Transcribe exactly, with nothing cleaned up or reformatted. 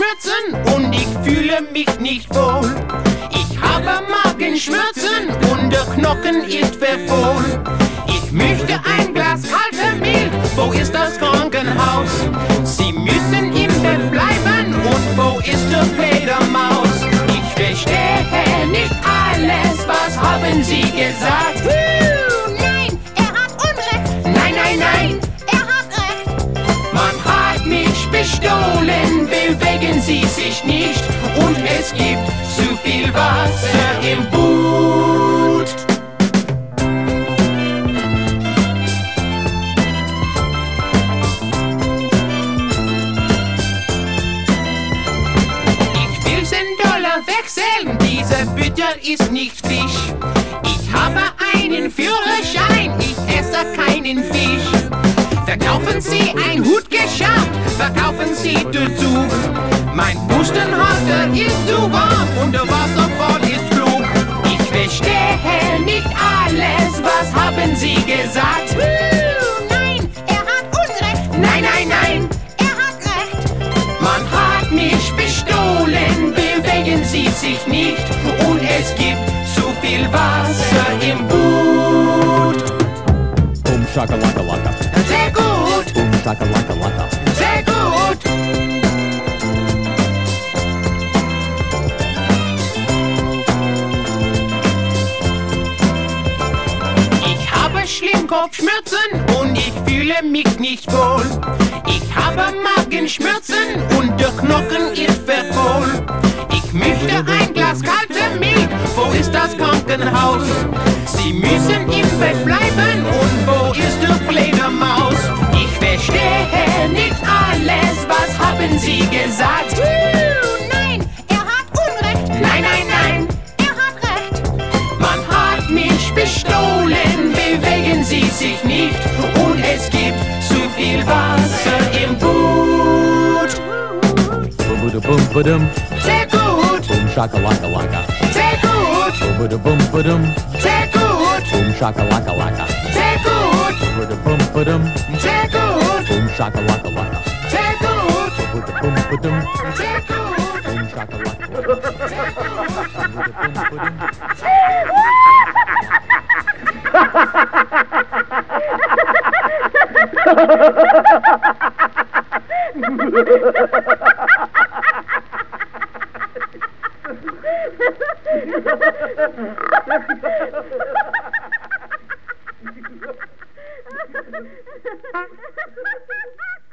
Kopfschmerzen und ich fühle mich nicht wohl. Ich habe Magenschmerzen und der Knochen ist verfohlen. Ich möchte ein Glas kalter Milch, wo ist das Krankenhaus? Sie müssen im Bett bleiben und wo ist der Fledermaus? Ich verstehe nicht alles, was haben Sie gesagt? Uh, nein, er hat Unrecht. Nein, nein, nein, Er hat recht. man hat mich bestohlen, bewegen Sie sich nicht und es gibt zu viel Wasser im Boot. Ich will zehn Dollar wechseln, dieser Bütter ist nicht Fisch. Ich habe einen Führerschein, ich esse keinen Fisch. Verkaufen Sie ein Hutgeschäft, verkaufen Sie dazu. Mein Pustenhalter ist zu warm und der Wasserfall ist klug. Ich verstehe nicht alles, was haben Sie gesagt? Uh, nein, er hat Unrecht. Nein, nein, nein, Er hat recht. man hat mich bestohlen, bewegen Sie sich nicht und es gibt zu viel Wasser im Boot. Boom shakalaka laka. Sehr gut, Boom shakalaka laka. sehr gut. Ich habe schlimm Kopfschmerzen und ich fühle mich nicht wohl. Ich habe Magenschmerzen und der Knochen ist verkohlt. Ich möchte ein Glas kalter Milch, wo ist das Krankenhaus? Sie müssen im Bett bleiben und wo ist der Fledermaus? Ich verstehe nicht alles, was haben Sie gesagt? Uh, nein, er hat Unrecht. Nein, nein, nein, Er hat recht. man hat mich bestohlen, bewegen Sie sich nicht und es gibt zu viel Wasser im Boot. Boom ba boom ba dum. Sehr gut, Boom shakalaka laka. sehr gut, Boom ba boom ba dum. sehr gut, Boom shakalaka laka. sehr gut, Boom ba boom ba dum. sehr gut, Boom shakalaka laka. sehr gut, Boom ba boom ba dum. sehr gut, Boom shakalaka laka. sehr gut. Boom ba boom ba dum. Ha ha ha ha!